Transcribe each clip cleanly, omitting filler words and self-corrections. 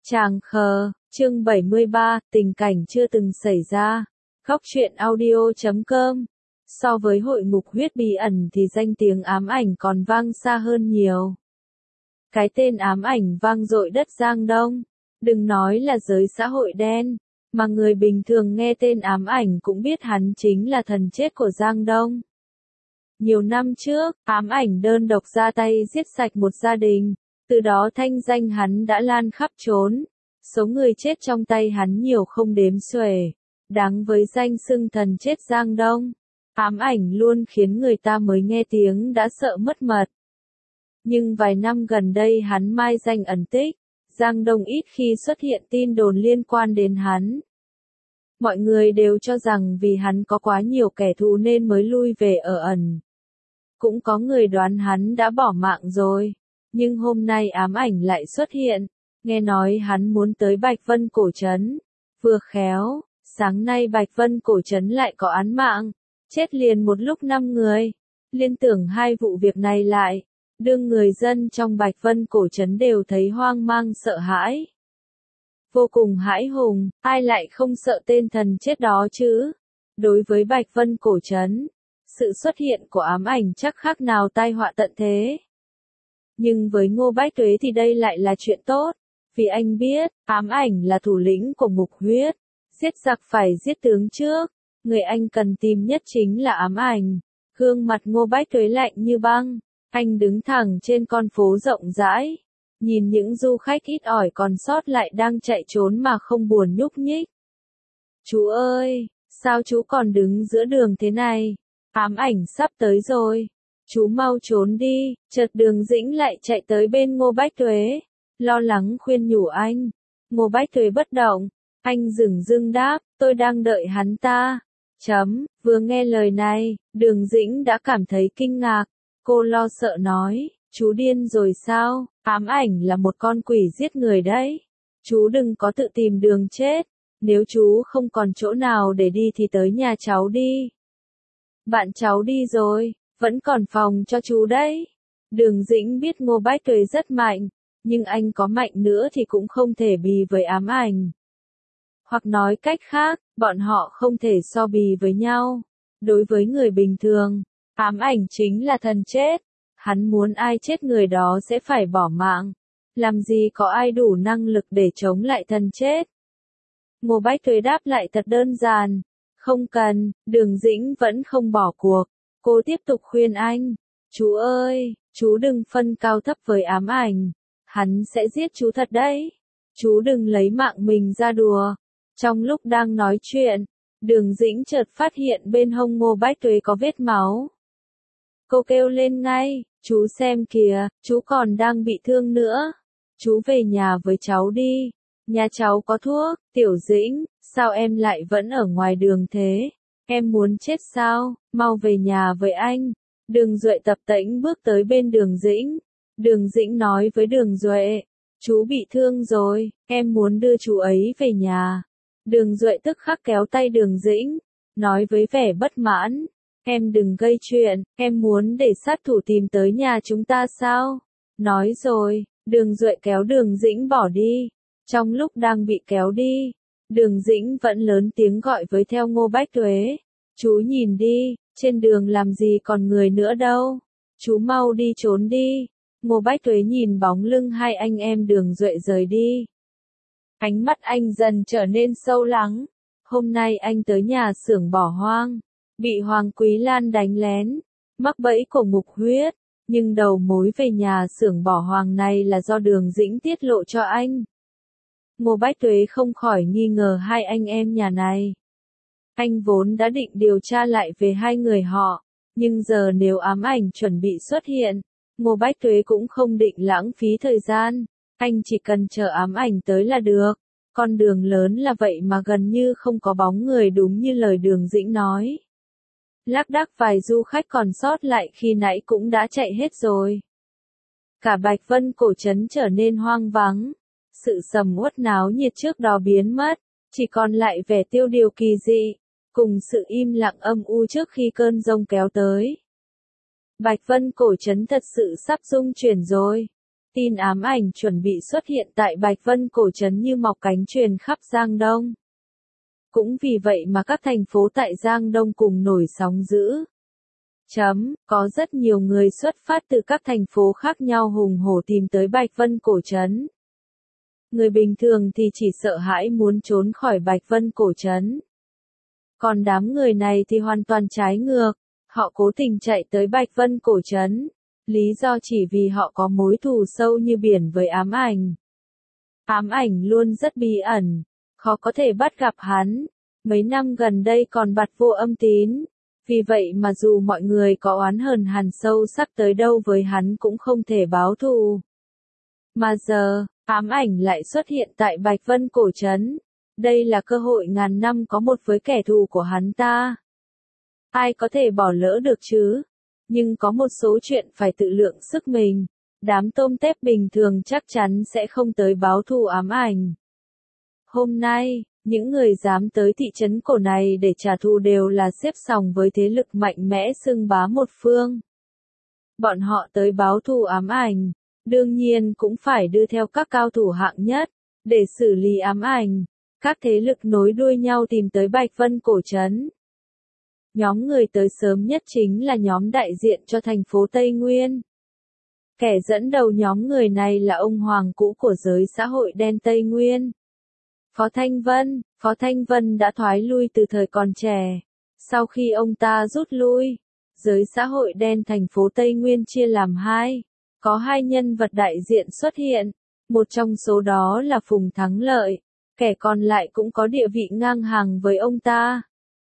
Tràng khờ, chương 73, tình cảnh chưa từng xảy ra. Góc truyện audio.com. So với hội ngục huyết bí ẩn thì danh tiếng ám ảnh còn vang xa hơn nhiều. Cái tên ám ảnh vang dội đất Giang Đông. Đừng nói là giới xã hội đen, mà người bình thường nghe tên ám ảnh cũng biết hắn chính là thần chết của Giang Đông. Nhiều năm trước, ám ảnh đơn độc ra tay giết sạch một gia đình. Từ đó thanh danh hắn đã lan khắp trốn. Số người chết trong tay hắn nhiều không đếm xuể. Đáng với danh xưng thần chết Giang Đông. Ám ảnh luôn khiến người ta mới nghe tiếng đã sợ mất mật. Nhưng vài năm gần đây hắn mai danh ẩn tích. Giang Đông ít khi xuất hiện tin đồn liên quan đến hắn. Mọi người đều cho rằng vì hắn có quá nhiều kẻ thù nên mới lui về ở ẩn. Cũng có người đoán hắn đã bỏ mạng rồi. Nhưng hôm nay ám ảnh lại xuất hiện, nghe nói hắn muốn tới Bạch Vân Cổ Trấn. Vừa khéo, sáng nay Bạch Vân Cổ Trấn lại có án mạng, chết liền một lúc 5 người. Liên tưởng hai vụ việc này lại, đương người dân trong Bạch Vân Cổ Trấn đều thấy hoang mang sợ hãi. Vô cùng hãi hùng, ai lại không sợ tên thần chết đó chứ? Đối với Bạch Vân Cổ Trấn, sự xuất hiện của ám ảnh chắc khác nào tai họa tận thế. Nhưng với Ngô Bách Tuế thì đây lại là chuyện tốt, vì anh biết, ám ảnh là thủ lĩnh của ngục huyết, giết giặc phải giết tướng trước, người anh cần tìm nhất chính là ám ảnh. Gương mặt Ngô Bách Tuế lạnh như băng, anh đứng thẳng trên con phố rộng rãi, nhìn những du khách ít ỏi còn sót lại đang chạy trốn mà không buồn nhúc nhích. Chú ơi, sao chú còn đứng giữa đường thế này? Ám ảnh sắp tới rồi. Chú mau trốn đi, chợt Đường Dĩnh lại chạy tới bên Ngô Bách Tuế, lo lắng khuyên nhủ anh. Ngô Bách Tuế bất động, anh dửng dưng đáp, tôi đang đợi hắn ta. Vừa nghe lời này, Đường Dĩnh đã cảm thấy kinh ngạc, cô lo sợ nói, chú điên rồi sao, ám ảnh là một con quỷ giết người đấy. Chú đừng có tự tìm đường chết, nếu chú không còn chỗ nào để đi thì tới nhà cháu đi. Bạn cháu đi rồi. Vẫn còn phòng cho chú đấy. Đường Dĩnh biết Ngô Bách Tuế rất mạnh, nhưng anh có mạnh nữa thì cũng không thể bì với ám ảnh. Hoặc nói cách khác, bọn họ không thể so bì với nhau. Đối với người bình thường, ám ảnh chính là thần chết. Hắn muốn ai chết người đó sẽ phải bỏ mạng. Làm gì có ai đủ năng lực để chống lại thần chết. Ngô Bách Tuế đáp lại thật đơn giản. Không cần, Đường Dĩnh vẫn không bỏ cuộc. Cô tiếp tục khuyên anh, chú ơi, chú đừng phân cao thấp với ám ảnh, hắn sẽ giết chú thật đấy, chú đừng lấy mạng mình ra đùa. Trong lúc đang nói chuyện, Đường Dĩnh chợt phát hiện bên hông Ngô Bách Tuế có vết máu. Cô kêu lên ngay, chú xem kìa, chú còn đang bị thương nữa, chú về nhà với cháu đi, nhà cháu có thuốc. Tiểu Dĩnh, sao em lại vẫn ở ngoài đường thế? Em muốn chết sao, mau về nhà với anh. Đường Duệ tập tễnh bước tới bên Đường Dĩnh. Đường Dĩnh nói với Đường Duệ, chú bị thương rồi, em muốn đưa chú ấy về nhà. Đường Duệ tức khắc kéo tay Đường Dĩnh, nói với vẻ bất mãn, em đừng gây chuyện, em muốn để sát thủ tìm tới nhà chúng ta sao? Nói rồi, Đường Duệ kéo Đường Dĩnh bỏ đi. Trong lúc đang bị kéo đi, Đường Dĩnh vẫn lớn tiếng gọi với theo Ngô Bách Tuế. Chú nhìn đi, trên đường làm gì còn người nữa đâu. Chú mau đi trốn đi. Ngô Bách Tuế nhìn bóng lưng hai anh em Đường Duệ rời đi. Ánh mắt anh dần trở nên sâu lắng. Hôm nay anh tới nhà xưởng bỏ hoang. Bị Hoàng Quý Lan đánh lén. Mắc bẫy của ngục huyết. Nhưng đầu mối về nhà xưởng bỏ hoang này là do Đường Dĩnh tiết lộ cho anh. Ngô Bách Tuế không khỏi nghi ngờ hai anh em nhà này. Anh vốn đã định điều tra lại về hai người họ, nhưng giờ nếu ám ảnh chuẩn bị xuất hiện, Ngô Bách Tuế cũng không định lãng phí thời gian, anh chỉ cần chờ ám ảnh tới là được. Con đường lớn là vậy mà gần như không có bóng người đúng như lời Đường Dĩnh nói. Lác đác vài du khách còn sót lại khi nãy cũng đã chạy hết rồi. Cả Bạch Vân Cổ Trấn trở nên hoang vắng. Sự sầm uất náo nhiệt trước đó biến mất, chỉ còn lại vẻ tiêu điều kỳ dị, cùng sự im lặng âm u trước khi cơn giông kéo tới. Bạch Vân Cổ Trấn thật sự sắp rung chuyển rồi. Tin ám ảnh chuẩn bị xuất hiện tại Bạch Vân Cổ Trấn như mọc cánh truyền khắp Giang Đông. Cũng vì vậy mà các thành phố tại Giang Đông cùng nổi sóng dữ. Có rất nhiều người xuất phát từ các thành phố khác nhau hùng hổ tìm tới Bạch Vân Cổ Trấn. Người bình thường thì chỉ sợ hãi muốn trốn khỏi Bạch Vân Cổ Trấn. Còn đám người này thì hoàn toàn trái ngược, họ cố tình chạy tới Bạch Vân Cổ Trấn. Lý do chỉ vì họ có mối thù sâu như biển với ám ảnh. Ám ảnh luôn rất bí ẩn, khó có thể bắt gặp hắn. Mấy năm gần đây còn bặt vô âm tín. Vì vậy mà dù mọi người có oán hờn hằn sâu sắc tới đâu với hắn cũng không thể báo thù. Mà giờ, ám ảnh lại xuất hiện tại Bạch Vân Cổ Trấn. Đây là cơ hội ngàn năm có một với kẻ thù của hắn ta. Ai có thể bỏ lỡ được chứ? Nhưng có một số chuyện phải tự lượng sức mình. Đám tôm tép bình thường chắc chắn sẽ không tới báo thù ám ảnh. Hôm nay, những người dám tới thị trấn cổ này để trả thù đều là xếp sòng với thế lực mạnh mẽ xưng bá một phương. Bọn họ tới báo thù ám ảnh, đương nhiên cũng phải đưa theo các cao thủ hạng nhất, để xử lý ám ảnh. Các thế lực nối đuôi nhau tìm tới Bạch Vân Cổ Trấn. Nhóm người tới sớm nhất chính là nhóm đại diện cho thành phố Tây Nguyên. Kẻ dẫn đầu nhóm người này là ông hoàng cũ của giới xã hội đen Tây Nguyên. Phó Thanh Vân đã thoái lui từ thời còn trẻ. Sau khi ông ta rút lui, giới xã hội đen thành phố Tây Nguyên chia làm hai. Có hai nhân vật đại diện xuất hiện. Một trong số đó là Phùng Thắng Lợi. Kẻ còn lại cũng có địa vị ngang hàng với ông ta.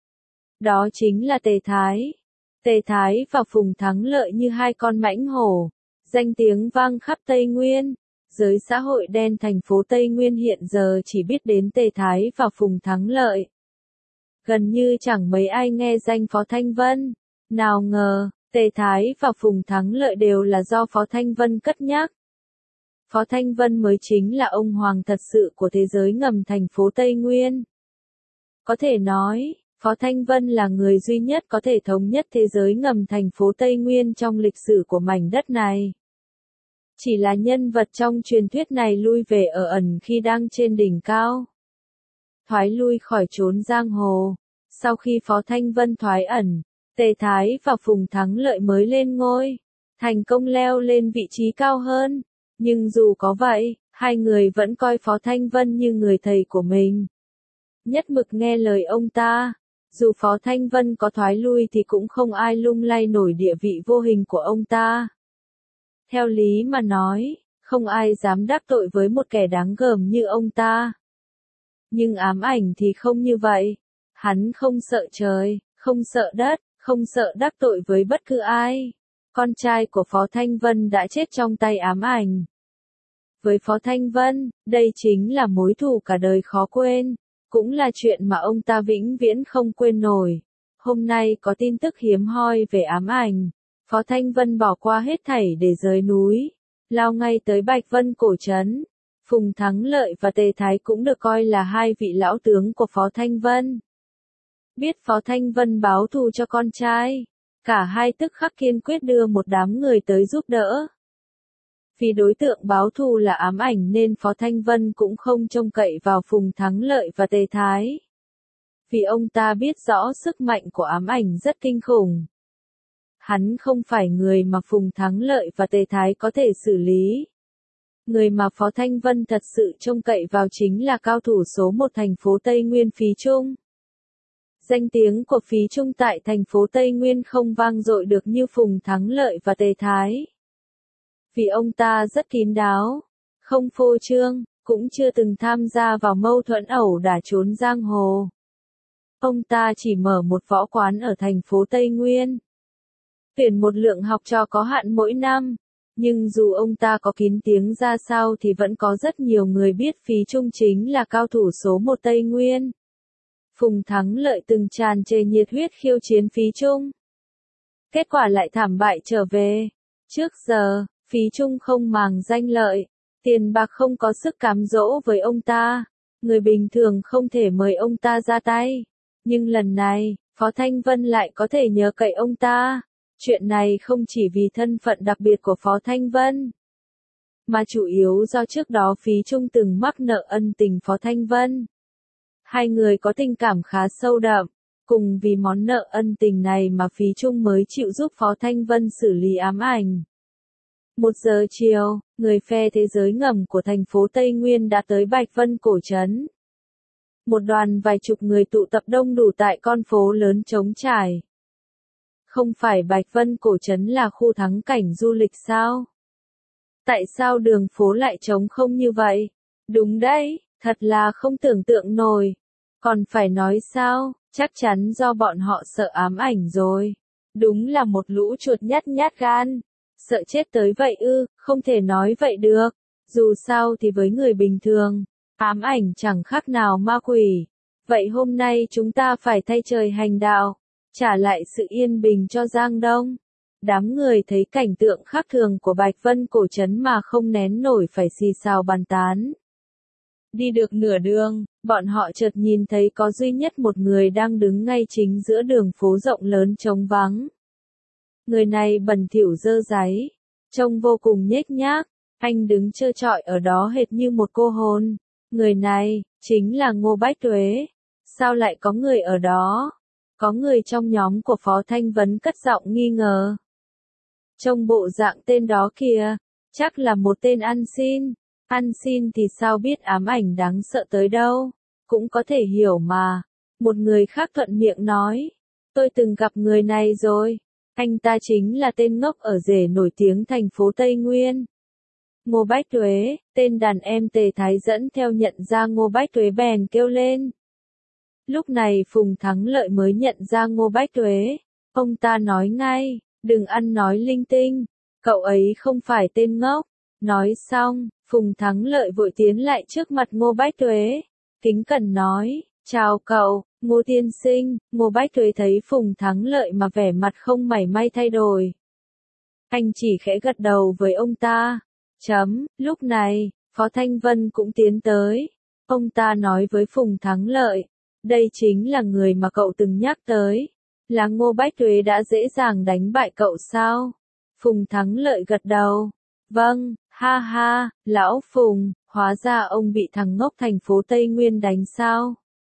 Đó chính là Tề Thái. Tề Thái và Phùng Thắng Lợi như hai con mãnh hổ. Danh tiếng vang khắp Tây Nguyên. Giới xã hội đen thành phố Tây Nguyên hiện giờ chỉ biết đến Tề Thái và Phùng Thắng Lợi. Gần như chẳng mấy ai nghe danh Phó Thanh Vân. Nào ngờ, Tề Thái và Phùng Thắng Lợi đều là do Phó Thanh Vân cất nhắc. Phó Thanh Vân mới chính là ông hoàng thật sự của thế giới ngầm thành phố Tây Nguyên. Có thể nói, Phó Thanh Vân là người duy nhất có thể thống nhất thế giới ngầm thành phố Tây Nguyên trong lịch sử của mảnh đất này. Chỉ là nhân vật trong truyền thuyết này lui về ở ẩn khi đang trên đỉnh cao. Thoái lui khỏi chốn giang hồ. Sau khi Phó Thanh Vân thoái ẩn, Tề Thái và Phùng Thắng Lợi mới lên ngôi, thành công leo lên vị trí cao hơn. Nhưng dù có vậy, hai người vẫn coi Phó Thanh Vân như người thầy của mình. Nhất mực nghe lời ông ta. Dù Phó Thanh Vân có thoái lui thì cũng không ai lung lay nổi địa vị vô hình của ông ta. Theo lý mà nói, không ai dám đắc tội với một kẻ đáng gờm như ông ta. Nhưng ám ảnh thì không như vậy. Hắn không sợ trời, không sợ đất, không sợ đắc tội với bất cứ ai. Con trai của Phó Thanh Vân đã chết trong tay ám ảnh. Với Phó Thanh Vân, đây chính là mối thù cả đời khó quên. Cũng là chuyện mà ông ta vĩnh viễn không quên nổi. Hôm nay có tin tức hiếm hoi về ám ảnh. Phó Thanh Vân bỏ qua hết thảy để rời núi, lao ngay tới Bạch Vân Cổ Trấn. Phùng Thắng Lợi và Tề Thái cũng được coi là hai vị lão tướng của Phó Thanh Vân. Biết Phó Thanh Vân báo thù cho con trai, cả hai tức khắc kiên quyết đưa một đám người tới giúp đỡ. Vì đối tượng báo thù là ám ảnh nên Phó Thanh Vân cũng không trông cậy vào Phùng Thắng Lợi và Tề Thái. Vì ông ta biết rõ sức mạnh của ám ảnh rất kinh khủng. Hắn không phải người mà Phùng Thắng Lợi và Tề Thái có thể xử lý. Người mà Phó Thanh Vân thật sự trông cậy vào chính là cao thủ số một thành phố Tây Nguyên Phí Trung. Danh tiếng của Phí Trung tại thành phố Tây Nguyên không vang dội được như Phùng Thắng Lợi và Tề Thái. Vì ông ta rất kín đáo, không phô trương, cũng chưa từng tham gia vào mâu thuẫn ẩu đả trốn giang hồ. Ông ta chỉ mở một võ quán ở thành phố Tây Nguyên. Tuyển một lượng học trò có hạn mỗi năm. Nhưng dù ông ta có kín tiếng ra sao thì vẫn có rất nhiều người biết Phí Trung chính là cao thủ số một Tây Nguyên. Phùng Thắng Lợi từng tràn trề nhiệt huyết khiêu chiến Phí Trung. Kết quả lại thảm bại trở về. Trước giờ, Phí Trung không màng danh lợi, tiền bạc không có sức cám dỗ với ông ta. Người bình thường không thể mời ông ta ra tay. Nhưng lần này, Phó Thanh Vân lại có thể nhờ cậy ông ta. Chuyện này không chỉ vì thân phận đặc biệt của Phó Thanh Vân, mà chủ yếu do trước đó Phí Trung từng mắc nợ ân tình Phó Thanh Vân. Hai người có tình cảm khá sâu đậm, cùng vì món nợ ân tình này mà Phí Trung mới chịu giúp Phó Thanh Vân xử lý ám ảnh. 1 giờ chiều, người phe thế giới ngầm của thành phố Tây Nguyên đã tới Bạch Vân Cổ Trấn. Một đoàn vài chục người tụ tập đông đủ tại con phố lớn trống trải. Không phải Bạch Vân Cổ Trấn là khu thắng cảnh du lịch sao? Tại sao đường phố lại trống không như vậy? Đúng đấy, thật là không tưởng tượng nổi. Còn phải nói sao, chắc chắn do bọn họ sợ ám ảnh rồi. Đúng là một lũ chuột nhát gan. Sợ chết tới vậy ư, không thể nói vậy được. Dù sao thì với người bình thường, ám ảnh chẳng khác nào ma quỷ. Vậy hôm nay chúng ta phải thay trời hành đạo, trả lại sự yên bình cho Giang Đông. Đám người thấy cảnh tượng khác thường của Bạch Vân Cổ Trấn mà không nén nổi phải xì xào bàn tán. Đi được nửa đường, bọn họ chợt nhìn thấy có duy nhất một người đang đứng ngay chính giữa đường phố rộng lớn trống vắng. Người này bẩn thỉu dơ dáy, trông vô cùng nhếch nhác, anh đứng trơ trọi ở đó hệt như một cô hồn. Người này, chính là Ngô Bách Tuế. Sao lại có người ở đó? Có người trong nhóm của Phó Thanh Vấn cất giọng nghi ngờ. Trông bộ dạng tên đó kìa, chắc là một tên ăn xin. Ăn xin thì sao biết ám ảnh đáng sợ tới đâu, cũng có thể hiểu mà. Một người khác thuận miệng nói, tôi từng gặp người này rồi. Anh ta chính là tên ngốc ở rể nổi tiếng thành phố Tây Nguyên. Ngô Bách Tuế, tên đàn em Tề Thái dẫn theo nhận ra Ngô Bách Tuế bèn kêu lên. Lúc này Phùng Thắng Lợi mới nhận ra Ngô Bách Tuế. Ông ta nói ngay, đừng ăn nói linh tinh, cậu ấy không phải tên ngốc. Nói xong, Phùng Thắng Lợi vội tiến lại trước mặt Ngô Bách Tuế. Kính cẩn nói, chào cậu, Ngô tiên sinh. Ngô Bách Tuế thấy Phùng Thắng Lợi mà vẻ mặt không mảy may thay đổi. Anh chỉ khẽ gật đầu với ông ta. Lúc này, Phó Thanh Vân cũng tiến tới. Ông ta nói với Phùng Thắng Lợi, đây chính là người mà cậu từng nhắc tới. Là Ngô Bách Tuế đã dễ dàng đánh bại cậu sao? Phùng Thắng Lợi gật đầu. Vâng, ha ha, lão Phùng, hóa ra ông bị thằng ngốc thành phố Tây Nguyên đánh sao?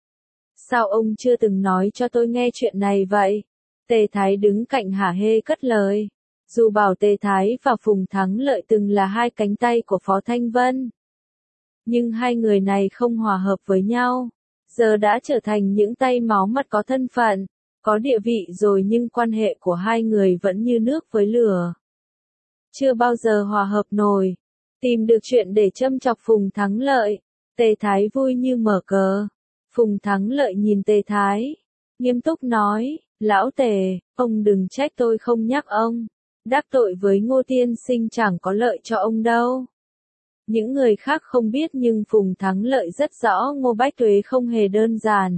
Sao ông chưa từng nói cho tôi nghe chuyện này vậy? Tề Thái đứng cạnh hả hê cất lời. Dù bảo Tề Thái và Phùng Thắng Lợi từng là hai cánh tay của Phó Thanh Vân, nhưng hai người này không hòa hợp với nhau. Giờ đã trở thành những tay máu mặt có thân phận, có địa vị rồi nhưng quan hệ của hai người vẫn như nước với lửa. Chưa bao giờ hòa hợp nổi. Tìm được chuyện để châm chọc Phùng Thắng Lợi. Tề Thái vui như mở cờ. Phùng Thắng Lợi nhìn Tề Thái, nghiêm túc nói, lão Tề, ông đừng trách tôi không nhắc ông. Đắc tội với Ngô tiên sinh chẳng có lợi cho ông đâu. Những người khác không biết nhưng Phùng Thắng Lợi rất rõ Ngô Bách Tuế không hề đơn giản.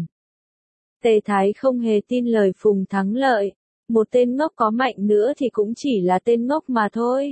Tề Thái không hề tin lời Phùng Thắng Lợi. Một tên ngốc có mạnh nữa thì cũng chỉ là tên ngốc mà thôi.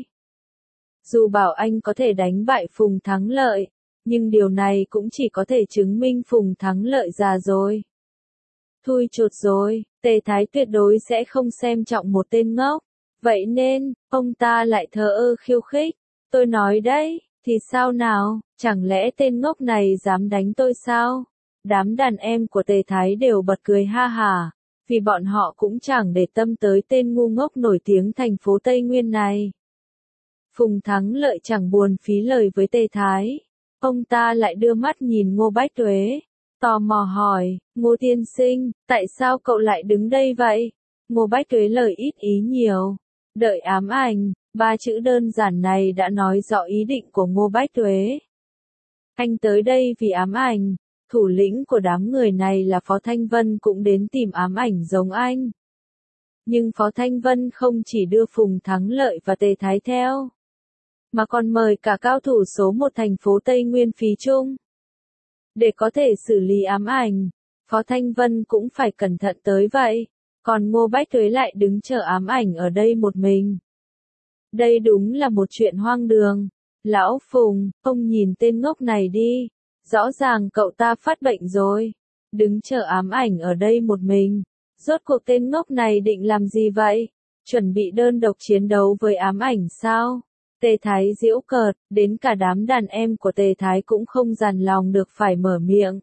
Dù bảo anh có thể đánh bại Phùng Thắng Lợi, nhưng điều này cũng chỉ có thể chứng minh Phùng Thắng Lợi già rồi. Thui chột rồi, Tề Thái tuyệt đối sẽ không xem trọng một tên ngốc. Vậy nên, ông ta lại thờ ơ khiêu khích. Tôi nói đấy, thì sao nào, chẳng lẽ tên ngốc này dám đánh tôi sao? Đám đàn em của Tề Thái đều bật cười ha hả, vì bọn họ cũng chẳng để tâm tới tên ngu ngốc nổi tiếng thành phố Tây Nguyên này. Phùng Thắng Lợi chẳng buồn phí lời với Tề Thái. Ông ta lại đưa mắt nhìn Ngô Bách Tuế, tò mò hỏi, Ngô tiên sinh, tại sao cậu lại đứng đây vậy? Ngô Bách Tuế lời ít ý nhiều. Đợi ám ảnh, 3 chữ đơn giản này đã nói rõ ý định của Ngô Bách Tuế. Anh tới đây vì ám ảnh. Thủ lĩnh của đám người này là Phó Thanh Vân cũng đến tìm ám ảnh giống anh. Nhưng Phó Thanh Vân không chỉ đưa Phùng Thắng Lợi và Tề Thái theo, mà còn mời cả cao thủ số 1 thành phố Tây Nguyên Phí Trung. Để có thể xử lý ám ảnh, Phó Thanh Vân cũng phải cẩn thận tới vậy. Còn Ngô Bách Tuế lại đứng chờ ám ảnh ở đây một mình. Đây đúng là một chuyện hoang đường. Lão Phùng, ông nhìn tên ngốc này đi. Rõ ràng cậu ta phát bệnh rồi. Đứng chờ ám ảnh ở đây một mình. Rốt cuộc tên ngốc này định làm gì vậy? Chuẩn bị đơn độc chiến đấu với ám ảnh sao? Tề Thái giễu cợt, đến cả đám đàn em của Tề Thái cũng không dằn lòng được phải mở miệng.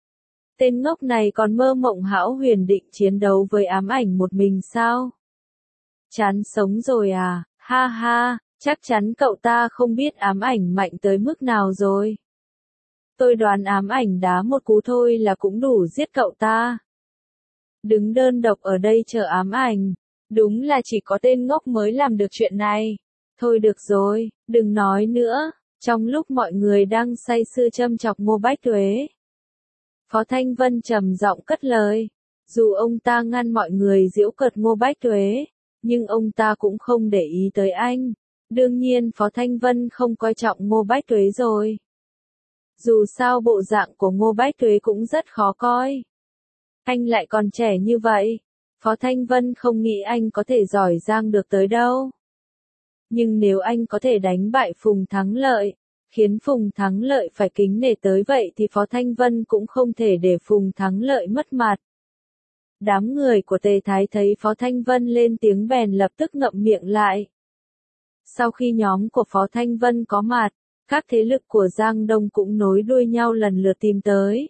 Tên ngốc này còn mơ mộng hão huyền định chiến đấu với ám ảnh một mình sao? Chán sống rồi à, ha ha, chắc chắn cậu ta không biết ám ảnh mạnh tới mức nào rồi. Tôi đoán ám ảnh đá một cú thôi là cũng đủ giết cậu ta. Đứng đơn độc ở đây chờ ám ảnh, đúng là chỉ có tên ngốc mới làm được chuyện này. Thôi được rồi, đừng nói nữa, trong lúc mọi người đang say sưa châm chọc Ngô Bách Tuế. Phó Thanh Vân trầm giọng cất lời, dù ông ta ngăn mọi người giễu cợt Ngô Bách Tuế, nhưng ông ta cũng không để ý tới anh. Đương nhiên Phó Thanh Vân không coi trọng Ngô Bách Tuế rồi. Dù sao bộ dạng của Ngô Bách Tuế cũng rất khó coi. Anh lại còn trẻ như vậy, Phó Thanh Vân không nghĩ anh có thể giỏi giang được tới đâu. Nhưng nếu anh có thể đánh bại Phùng Thắng Lợi, khiến Phùng Thắng Lợi phải kính nể tới vậy thì Phó Thanh Vân cũng không thể để Phùng Thắng Lợi mất mặt. Đám người của Tề Thái thấy Phó Thanh Vân lên tiếng bèn lập tức ngậm miệng lại. Sau khi nhóm của Phó Thanh Vân có mặt, các thế lực của Giang Đông cũng nối đuôi nhau lần lượt tìm tới.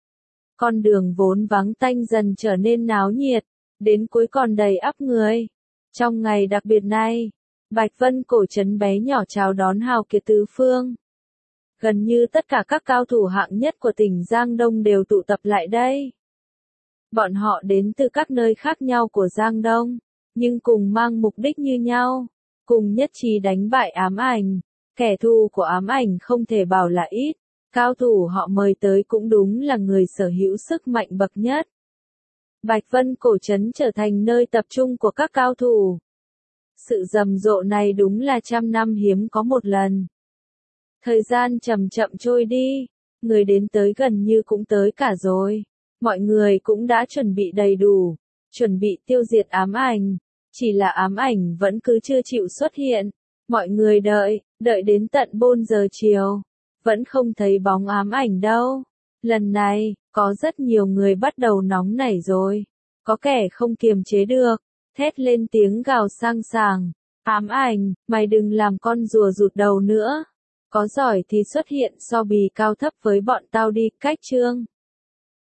Con đường vốn vắng tanh dần trở nên náo nhiệt, đến cuối còn đầy ắp người. Trong ngày đặc biệt này, Bạch Vân cổ trấn bé nhỏ chào đón hào kiệt tứ phương. Gần như tất cả các cao thủ hạng nhất của tỉnh Giang Đông đều tụ tập lại đây. Bọn họ đến từ các nơi khác nhau của Giang Đông, nhưng cùng mang mục đích như nhau, cùng nhất trí đánh bại ám ảnh. Kẻ thù của ám ảnh không thể bảo là ít, cao thủ họ mời tới cũng đúng là người sở hữu sức mạnh bậc nhất. Bạch Vân cổ trấn trở thành nơi tập trung của các cao thủ. Sự rầm rộ này đúng là trăm năm hiếm có một lần. Thời gian chậm chậm trôi đi, người đến tới gần như cũng tới cả rồi. Mọi người cũng đã chuẩn bị đầy đủ, chuẩn bị tiêu diệt ám ảnh. Chỉ là ám ảnh vẫn cứ chưa chịu xuất hiện. Mọi người đợi đến tận 4 giờ chiều. Vẫn không thấy bóng ám ảnh đâu. Lần này, có rất nhiều người bắt đầu nóng nảy rồi. Có kẻ không kiềm chế được, thét lên tiếng gào sang sảng. Ám ảnh, mày đừng làm con rùa rụt đầu nữa. Có giỏi thì xuất hiện so bì cao thấp với bọn tao đi, cách trương.